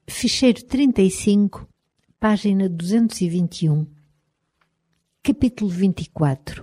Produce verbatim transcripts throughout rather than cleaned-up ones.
Ficheiro trinta e cinco, página duzentos e vinte e um. Capítulo vinte e quatro.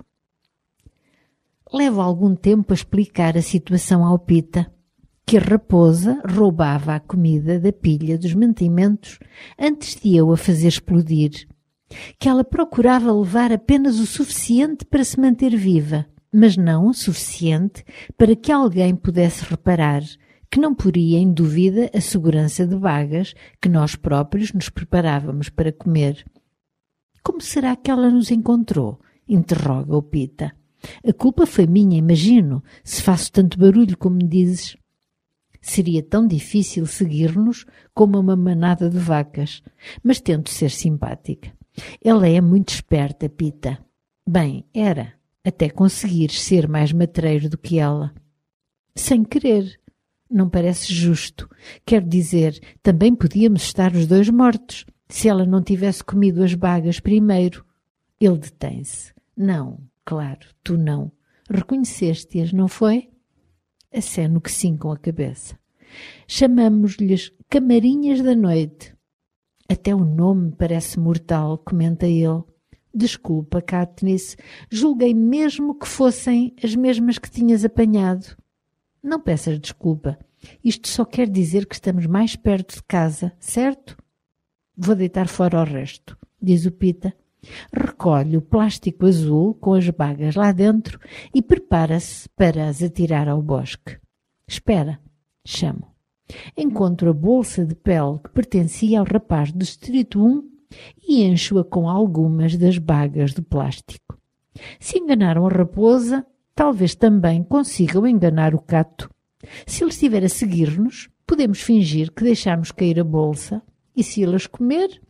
Levo algum tempo a explicar a situação ao Pita, que a raposa roubava a comida da pilha dos mantimentos antes de eu a fazer explodir, que ela procurava levar apenas o suficiente para se manter viva, mas não o suficiente para que alguém pudesse reparar que não poria em dúvida a segurança de bagas que nós próprios nos preparávamos para comer. Como será que ela nos encontrou? Interroga o Pita. A culpa foi minha, imagino, se faço tanto barulho como me dizes. Seria tão difícil seguir-nos como uma manada de vacas, mas tento ser simpática. Ela é muito esperta, Pita. Bem, era, até conseguires ser mais matreiro do que ela. Sem querer. Não parece justo. Quero dizer, também podíamos estar os dois mortos, se ela não tivesse comido as bagas primeiro. Ele detém-se. Não, claro, tu não. Reconheceste-as, não foi? Aceno que sim com a cabeça. Chamamos-lhes camarinhas da noite. Até o nome parece mortal, comenta ele. Desculpa, Katniss, julguei mesmo que fossem as mesmas que tinhas apanhado. Não peças desculpa. Isto só quer dizer que estamos mais perto de casa, certo? Vou deitar fora o resto, diz o Pita. Recolhe o plástico azul com as bagas lá dentro e prepara-se para as atirar ao bosque. Espera, chamo. Encontro a bolsa de pele que pertencia ao rapaz do Distrito um e encho-a com algumas das bagas de plástico. Se enganaram a raposa, talvez também consigam enganar o cato. Se ele estiver a seguir-nos, podemos fingir que deixamos cair a bolsa e se ele as comer,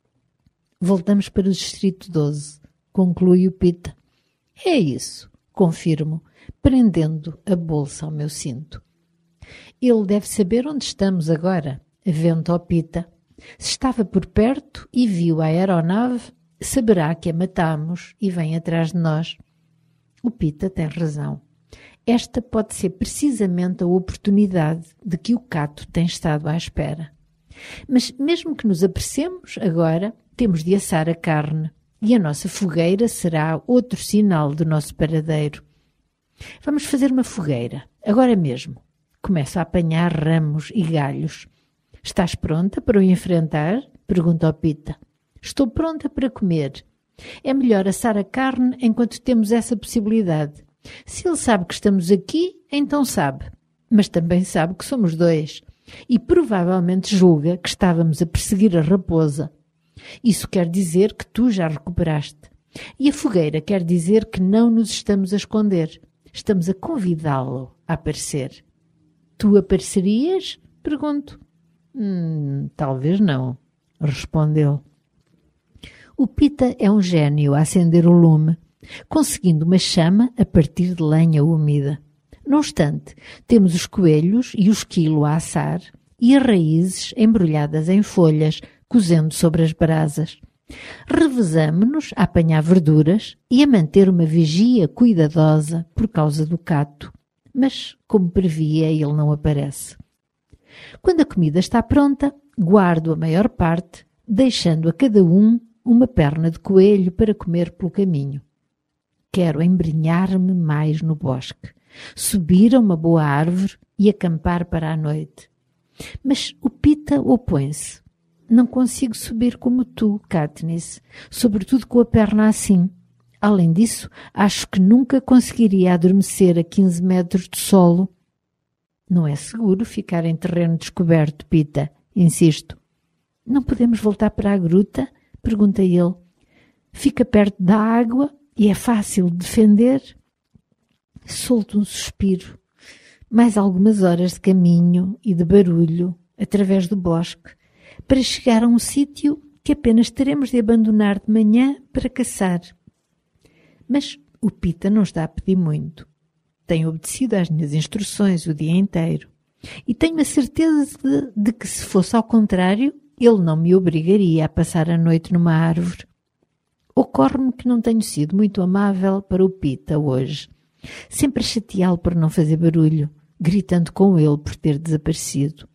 voltamos para o Distrito doze, conclui o Pita. É isso, confirmo, prendendo a bolsa ao meu cinto. Ele deve saber onde estamos agora, aventa ao Pita. Se estava por perto e viu a aeronave, saberá que a matamos e vem atrás de nós. O Pita tem razão. Esta pode ser precisamente a oportunidade de que o cato tem estado à espera. Mas mesmo que nos apressemos agora, temos de assar a carne e a nossa fogueira será outro sinal do nosso paradeiro. Vamos fazer uma fogueira, agora mesmo. Começo a apanhar ramos e galhos. Estás pronta para o enfrentar? Pergunta ao Pita. Estou pronta para comer. É melhor assar a carne enquanto temos essa possibilidade. Se ele sabe que estamos aqui, então sabe. Mas também sabe que somos dois. E provavelmente julga que estávamos a perseguir a raposa. Isso quer dizer que tu já recuperaste. E a fogueira quer dizer que não nos estamos a esconder. Estamos a convidá-lo a aparecer. Tu aparecerias? Pergunto. Hum, talvez não, respondeu. O Pita é um gênio a acender o lume, conseguindo uma chama a partir de lenha úmida. No obstante, temos os coelhos e o esquilo a assar e as raízes embrulhadas em folhas, cozendo sobre as brasas. Revezamo-nos a apanhar verduras e a manter uma vigia cuidadosa por causa do cato. Mas, como previa, ele não aparece. Quando a comida está pronta, guardo a maior parte, deixando a cada um uma perna de coelho para comer pelo caminho. Quero embrenhar-me mais no bosque, subir a uma boa árvore e acampar para a noite. Mas o Pita opõe-se. Não consigo subir como tu, Katniss, sobretudo com a perna assim. Além disso, acho que nunca conseguiria adormecer a quinze metros de solo. Não é seguro ficar em terreno descoberto, Pita, insisto. Não podemos voltar para a gruta? Pergunta ele. Fica perto da água e é fácil de defender? Solto um suspiro. Mais algumas horas de caminho e de barulho através do bosque para chegar a um sítio que apenas teremos de abandonar de manhã para caçar. Mas o Pita não está a pedir muito. Tem obedecido às minhas instruções o dia inteiro e tenho a certeza de, de que se fosse ao contrário, ele não me obrigaria a passar a noite numa árvore. Ocorre-me que não tenho sido muito amável para o Pita hoje, sempre a chateá-lo por não fazer barulho, gritando com ele por ter desaparecido.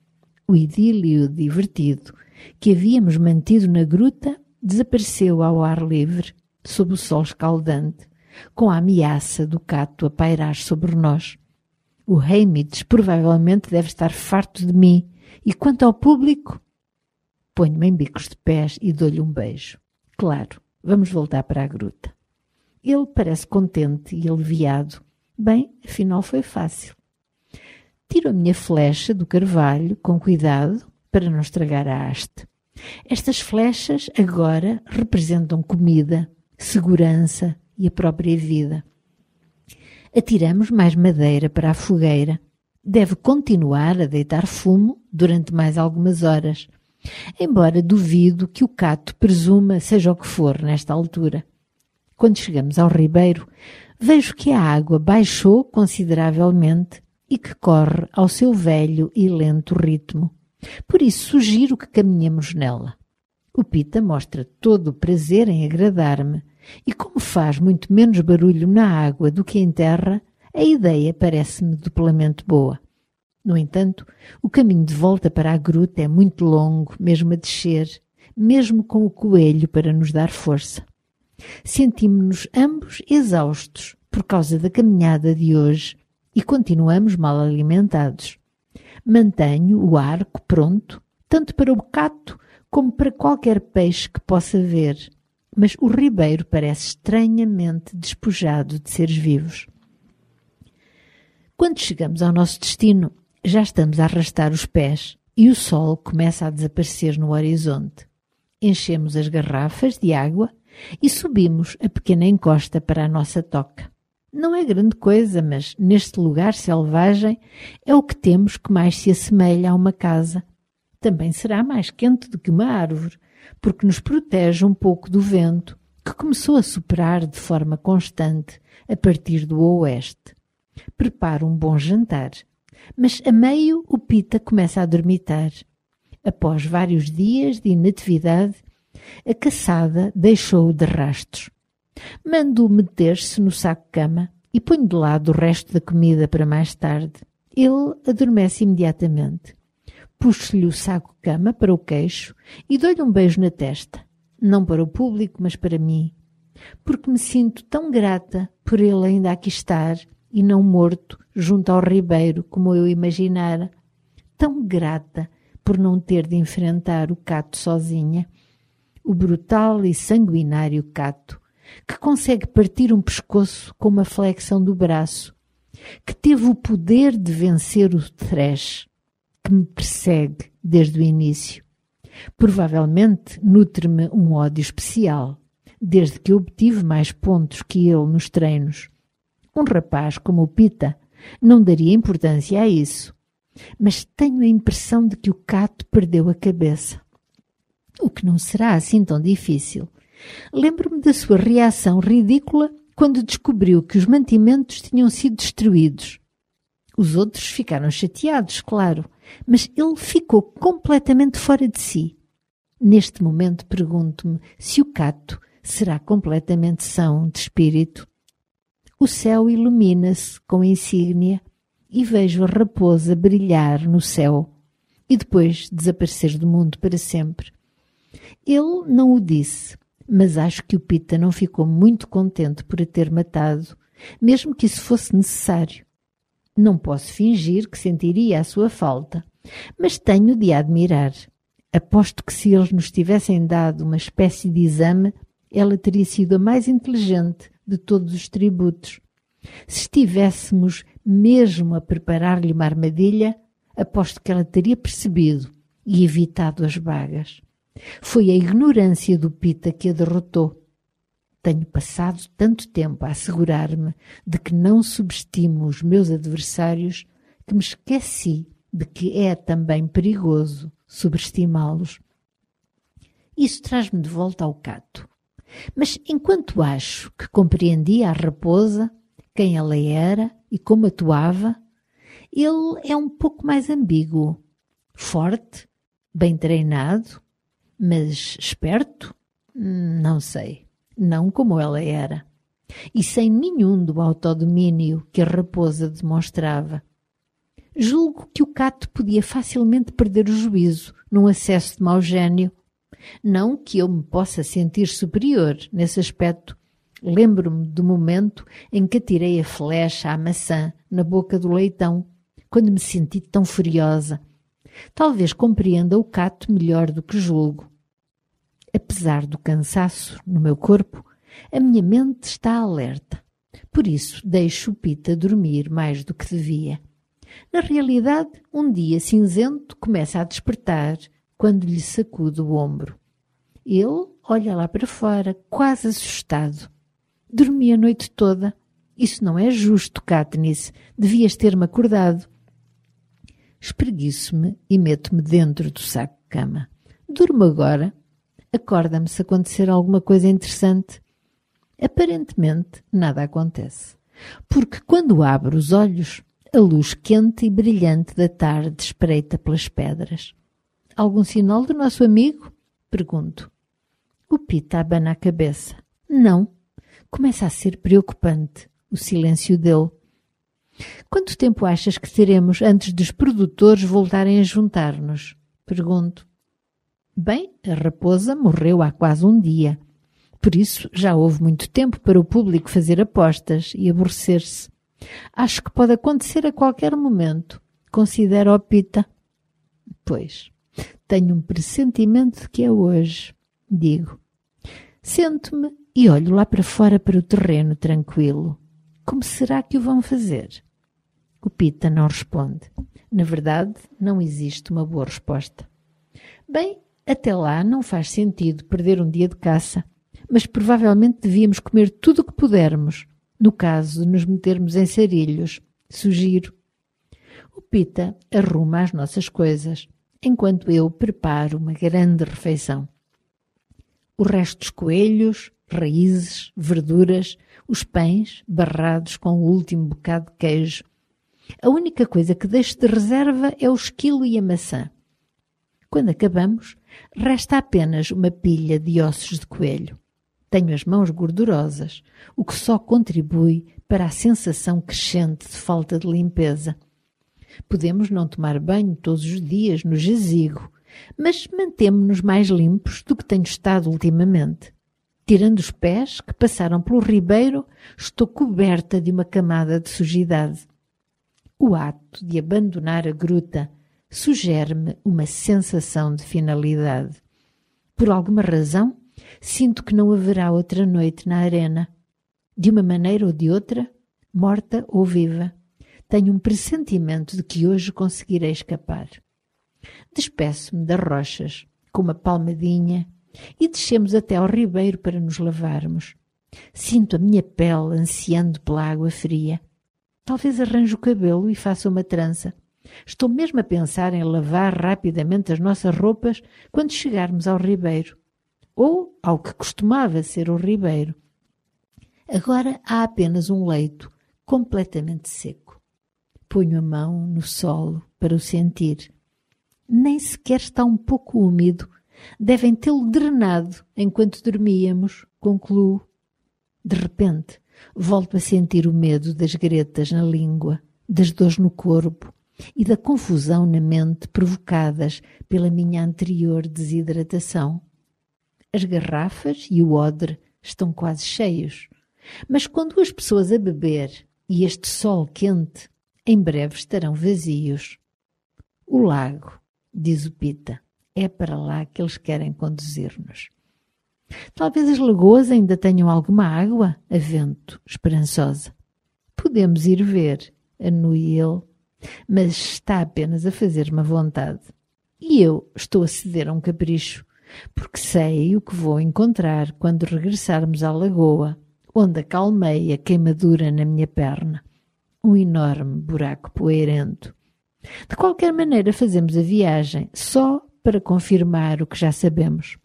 O idílio divertido que havíamos mantido na gruta desapareceu ao ar livre, sob o sol escaldante, com a ameaça do cato a pairar sobre nós. O Hamids provavelmente deve estar farto de mim, e quanto ao público, ponho-me em bicos de pés e dou-lhe um beijo. Claro, vamos voltar para a gruta. Ele parece contente e aliviado. Bem, afinal foi fácil. Tiro a minha flecha do carvalho com cuidado para não estragar a haste. Estas flechas agora representam comida, segurança e a própria vida. Atiramos mais madeira para a fogueira. Deve continuar a deitar fumo durante mais algumas horas, embora duvido que o cato presuma seja o que for nesta altura. Quando chegamos ao ribeiro, vejo que a água baixou consideravelmente e que corre ao seu velho e lento ritmo. Por isso sugiro que caminhemos nela. O Pita mostra todo o prazer em agradar-me e como faz muito menos barulho na água do que em terra, a ideia parece-me duplamente boa. No entanto, o caminho de volta para a gruta é muito longo, mesmo a descer, mesmo com o coelho para nos dar força. Sentimos-nos ambos exaustos por causa da caminhada de hoje e continuamos mal alimentados. Mantenho o arco pronto, tanto para o cato como para qualquer peixe que possa ver, mas o ribeiro parece estranhamente despojado de seres vivos. Quando chegamos ao nosso destino, já estamos a arrastar os pés e o sol começa a desaparecer no horizonte. Enchemos as garrafas de água e subimos a pequena encosta para a nossa toca. Não é grande coisa, mas neste lugar selvagem é o que temos que mais se assemelha a uma casa. Também será mais quente do que uma árvore, porque nos protege um pouco do vento, que começou a soprar de forma constante a partir do oeste. Preparo um bom jantar, mas a meio o Pita começa a dormitar. Após vários dias de inatividade, a caçada deixou-o de rastros. Mando-o meter-se no saco-cama e ponho de lado o resto da comida para mais tarde. Ele adormece imediatamente. Puxo-lhe o saco-cama para o queixo e dou-lhe um beijo na testa. Não para o público, mas para mim. Porque me sinto tão grata por ele ainda aqui estar e não morto junto ao ribeiro como eu imaginara. Tão grata por não ter de enfrentar o cato sozinha. O brutal e sanguinário cato, que consegue partir um pescoço com uma flexão do braço, que teve o poder de vencer o Thresh, que me persegue desde o início. Provavelmente nutre-me um ódio especial, desde que obtive mais pontos que ele nos treinos. Um rapaz como o Pita não daria importância a isso, mas tenho a impressão de que o cato perdeu a cabeça. O que não será assim tão difícil. Lembro-me da sua reação ridícula quando descobriu que os mantimentos tinham sido destruídos. Os outros ficaram chateados, claro, mas ele ficou completamente fora de si. Neste momento pergunto-me se o cato será completamente são de espírito. O céu ilumina-se com a insígnia e vejo a raposa brilhar no céu e depois desaparecer do mundo para sempre. Ele não o disse, mas acho que o Pita não ficou muito contente por a ter matado, mesmo que isso fosse necessário. Não posso fingir que sentiria a sua falta, mas tenho de a admirar. Aposto que se eles nos tivessem dado uma espécie de exame, ela teria sido a mais inteligente de todos os tributos. Se estivéssemos mesmo a preparar-lhe uma armadilha, aposto que ela teria percebido e evitado as vagas. Foi a ignorância do Pita que a derrotou. Tenho passado tanto tempo a assegurar-me de que não subestimo os meus adversários que me esqueci de que é também perigoso subestimá-los. Isso traz-me de volta ao cato. Mas enquanto acho que compreendia a raposa, quem ela era e como atuava, ele é um pouco mais ambíguo. Forte, bem treinado, mas esperto? Não sei. Não como ela era. E sem nenhum do autodomínio que a raposa demonstrava. Julgo que o Cato podia facilmente perder o juízo num acesso de mau gênio. Não que eu me possa sentir superior nesse aspecto. Lembro-me do momento em que atirei a flecha à maçã na boca do leitão, quando me senti tão furiosa. Talvez compreenda o Cato melhor do que julgo. Apesar do cansaço no meu corpo, a minha mente está alerta. Por isso deixo o Pita dormir mais do que devia. Na realidade, um dia cinzento começa a despertar quando lhe sacudo o ombro. Ele olha lá para fora, quase assustado. Dormi a noite toda. Isso não é justo, Katniss. Devias ter-me acordado. Espreguiço-me e meto-me dentro do saco de cama. Durmo agora. Acorda-me se acontecer alguma coisa interessante. Aparentemente, nada acontece. Porque quando abro os olhos, a luz quente e brilhante da tarde espreita pelas pedras. Algum sinal do nosso amigo? Pergunto. O Pita abana a cabeça. Não. Começa a ser preocupante o silêncio dele. Quanto tempo achas que teremos antes dos produtores voltarem a juntar-nos? Pergunto. Bem, a raposa morreu há quase um dia. Por isso já houve muito tempo para o público fazer apostas e aborrecer-se. Acho que pode acontecer a qualquer momento. Considera o Pita. Pois, tenho um pressentimento de que é hoje, digo. Sento-me e olho lá para fora para o terreno tranquilo. Como será que o vão fazer? O Pita não responde. Na verdade, não existe uma boa resposta. Bem, até lá não faz sentido perder um dia de caça, mas provavelmente devíamos comer tudo o que pudermos, no caso de nos metermos em sarilhos. Sugiro. O Pita arruma as nossas coisas, enquanto eu preparo uma grande refeição. O resto dos coelhos, raízes, verduras, os pães barrados com o último bocado de queijo. A única coisa que deixo de reserva é o esquilo e a maçã. Quando acabamos, resta apenas uma pilha de ossos de coelho. Tenho as mãos gordurosas, o que só contribui para a sensação crescente de falta de limpeza. Podemos não tomar banho todos os dias no jazigo, mas mantemo-nos mais limpos do que tenho estado ultimamente. Tirando os pés que passaram pelo ribeiro, estou coberta de uma camada de sujidade. O ato de abandonar a gruta sugere-me uma sensação de finalidade. Por alguma razão, sinto que não haverá outra noite na arena. De uma maneira ou de outra, morta ou viva, tenho um pressentimento de que hoje conseguirei escapar. Despeço-me das rochas, com uma palmadinha, e descemos até ao ribeiro para nos lavarmos. Sinto a minha pele ansiando pela água fria. Talvez arranje o cabelo e faça uma trança. Estou mesmo a pensar em lavar rapidamente as nossas roupas quando chegarmos ao ribeiro. Ou ao que costumava ser o ribeiro. Agora há apenas um leito, completamente seco. Ponho a mão no solo para o sentir. Nem sequer está um pouco úmido. Devem tê-lo drenado enquanto dormíamos, concluo. De repente, volto a sentir o medo das gretas na língua, das dores no corpo e da confusão na mente provocadas pela minha anterior desidratação. As garrafas e o odre estão quase cheios, mas com duas pessoas a beber e este sol quente, em breve estarão vazios. O lago, diz o Pita, é para lá que eles querem conduzir-nos. Talvez as lagoas ainda tenham alguma água, avento, esperançosa. Podemos ir ver, anui ele, mas está apenas a fazer-me a vontade. E eu estou a ceder a um capricho, porque sei o que vou encontrar quando regressarmos à lagoa, onde acalmei a queimadura na minha perna. Um enorme buraco poeirento. De qualquer maneira fazemos a viagem, só para confirmar o que já sabemos.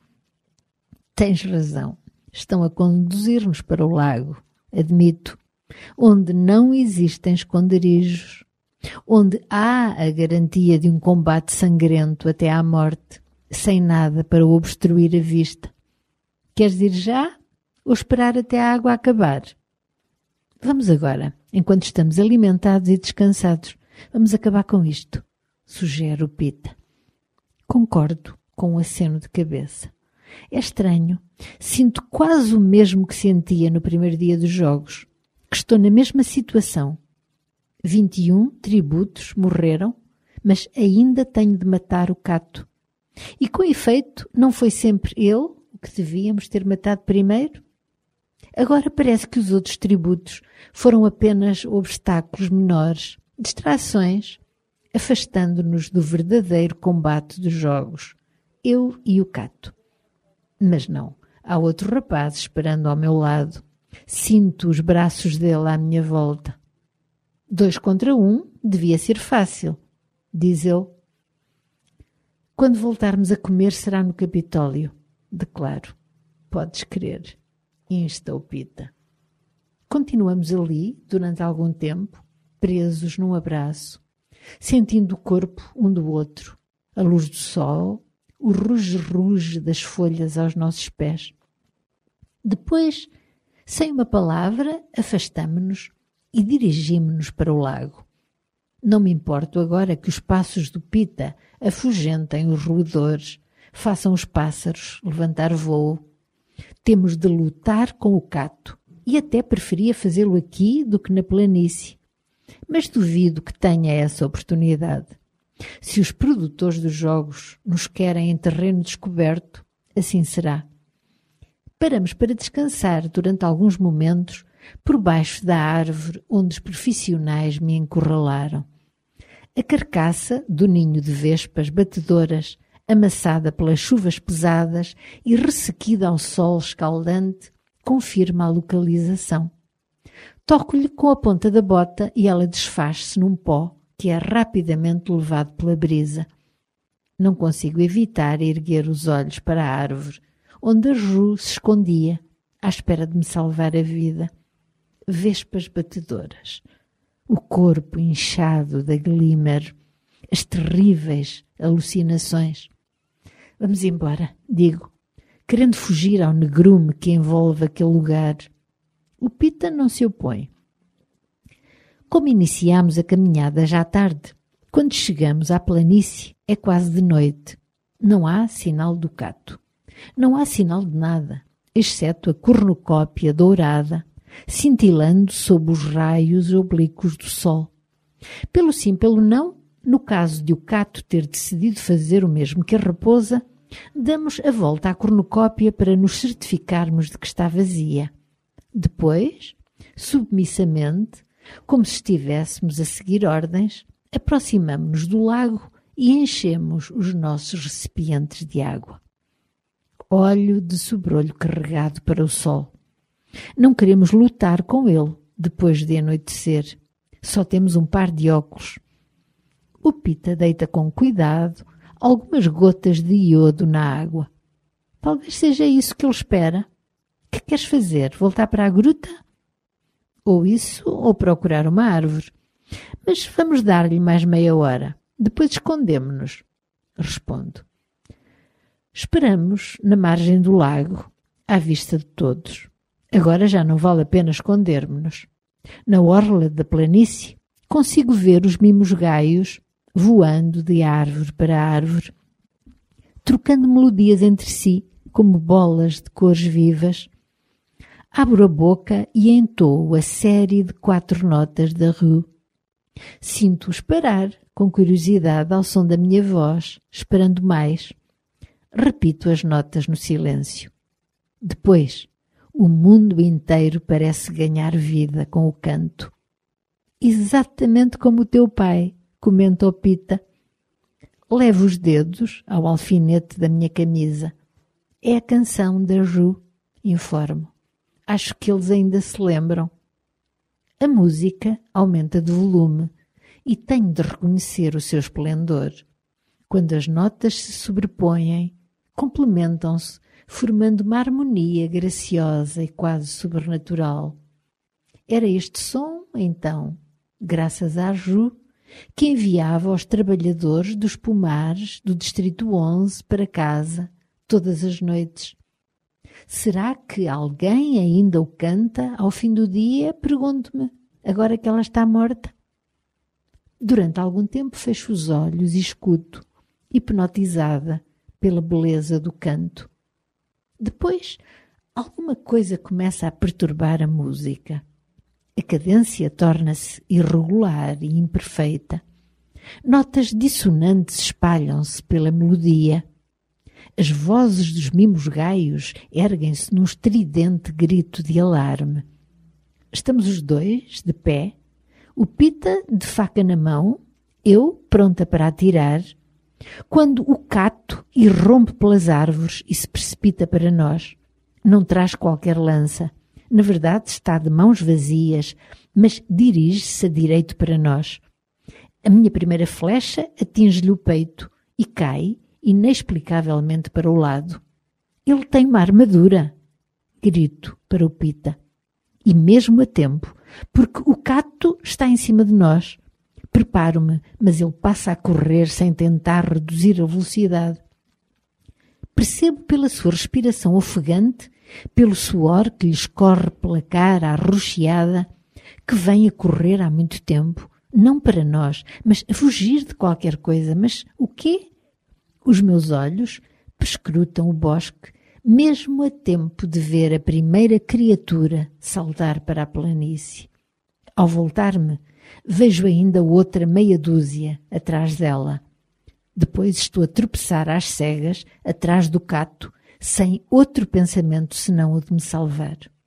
Tens razão. Estão a conduzir-nos para o lago, admito, onde não existem esconderijos, onde há a garantia de um combate sangrento até à morte, sem nada para obstruir a vista. Queres ir já ou esperar até a água acabar? Vamos agora, enquanto estamos alimentados e descansados. Vamos acabar com isto, sugere o Pita. Concordo com um aceno de cabeça. É estranho. Sinto quase o mesmo que sentia no primeiro dia dos jogos, que estou na mesma situação. vinte e um tributos morreram, mas ainda tenho de matar o Cato. E com efeito, não foi sempre ele o que devíamos ter matado primeiro? Agora parece que os outros tributos foram apenas obstáculos menores, distrações, afastando-nos do verdadeiro combate dos jogos, eu e o Cato. Mas não, há outro rapaz esperando ao meu lado. Sinto os braços dele à minha volta. Dois contra um devia ser fácil, diz ele. Quando voltarmos a comer será no Capitólio, declaro. Podes crer, insta o Pita. Continuamos ali durante algum tempo, presos num abraço, sentindo o corpo um do outro, a luz do sol, o ruge-ruge das folhas aos nossos pés. Depois, sem uma palavra, afastamo-nos e dirigimo-nos para o lago. Não me importo agora que os passos do Pita afugentem os roedores, façam os pássaros levantar voo. Temos de lutar com o Cato e até preferia fazê-lo aqui do que na planície. Mas duvido que tenha essa oportunidade. Se os produtores dos jogos nos querem em terreno descoberto, assim será. Paramos para descansar durante alguns momentos por baixo da árvore onde os profissionais me encurralaram. A carcaça do ninho de vespas batedoras, amassada pelas chuvas pesadas e ressequida ao sol escaldante, confirma a localização. Toco-lhe com a ponta da bota e ela desfaz-se num pó que é rapidamente levado pela brisa. Não consigo evitar erguer os olhos para a árvore, onde a Ju se escondia, à espera de me salvar a vida. Vespas batedoras, o corpo inchado da Glimmer, as terríveis alucinações. Vamos embora, digo, querendo fugir ao negrume que envolve aquele lugar. O Pita não se opõe. Como iniciámos a caminhada já tarde, quando chegamos à planície é quase de noite. Não há sinal do Cato. Não há sinal de nada, exceto a cornucópia dourada, cintilando sob os raios oblíquos do sol. Pelo sim, pelo não, no caso de o Cato ter decidido fazer o mesmo que a raposa, damos a volta à cornucópia para nos certificarmos de que está vazia. Depois, submissamente, como se estivéssemos a seguir ordens, aproximamo-nos do lago e enchemos os nossos recipientes de água. Olho de sobrolho carregado para o sol. Não queremos lutar com ele depois de anoitecer. Só temos um par de óculos. O Pita deita com cuidado algumas gotas de iodo na água. Talvez seja isso que ele espera. Que queres fazer? Voltar para a gruta? Ou isso, ou procurar uma árvore. Mas vamos dar-lhe mais meia hora. Depois escondemo-nos. Respondo. Esperamos na margem do lago, à vista de todos. Agora já não vale a pena escondermos-nos. Na orla da planície, consigo ver os mimos gaios voando de árvore para árvore, trocando melodias entre si, como bolas de cores vivas. Abro a boca e entoo a série de quatro notas da Rue. Sinto-os parar, com curiosidade, ao som da minha voz, esperando mais. Repito as notas no silêncio. Depois, o mundo inteiro parece ganhar vida com o canto. Exatamente como o teu pai, comenta o Pita. Levo os dedos ao alfinete da minha camisa. É a canção da Ju, informo. Acho que eles ainda se lembram. A música aumenta de volume e tenho de reconhecer o seu esplendor. Quando as notas se sobrepõem, complementam-se, formando uma harmonia graciosa e quase sobrenatural. Era este som, então, graças à Ju, que enviava os trabalhadores dos pomares do Distrito onze para casa todas as noites. Será que alguém ainda o canta ao fim do dia? Pergunto-me, agora que ela está morta. Durante algum tempo fecho os olhos e escuto, hipnotizada pela beleza do canto. Depois, alguma coisa começa a perturbar a música. A cadência torna-se irregular e imperfeita. Notas dissonantes espalham-se pela melodia. As vozes dos mimos gaios erguem-se num estridente grito de alarme. Estamos os dois, de pé, o Pita de faca na mão, eu pronta para atirar, quando o cato irrompe pelas árvores e se precipita para nós. Não traz qualquer lança. Na verdade, está de mãos vazias, mas dirige-se a direito para nós. A minha primeira flecha atinge-lhe o peito e cai, inexplicavelmente, para o lado. Ele tem uma armadura, grito para o Pita. E mesmo a tempo, porque o cato está em cima de nós. Preparo-me, mas ele passa a correr sem tentar reduzir a velocidade. Percebo pela sua respiração ofegante, pelo suor que lhe escorre pela cara arroxeada, que vem a correr há muito tempo, não para nós, mas a fugir de qualquer coisa. Mas o quê? Os meus olhos perscrutam o bosque, mesmo a tempo de ver a primeira criatura saltar para a planície. Ao voltar-me, vejo ainda outra meia dúzia atrás dela. Depois estou a tropeçar às cegas, atrás do cato, sem outro pensamento senão o de me salvar.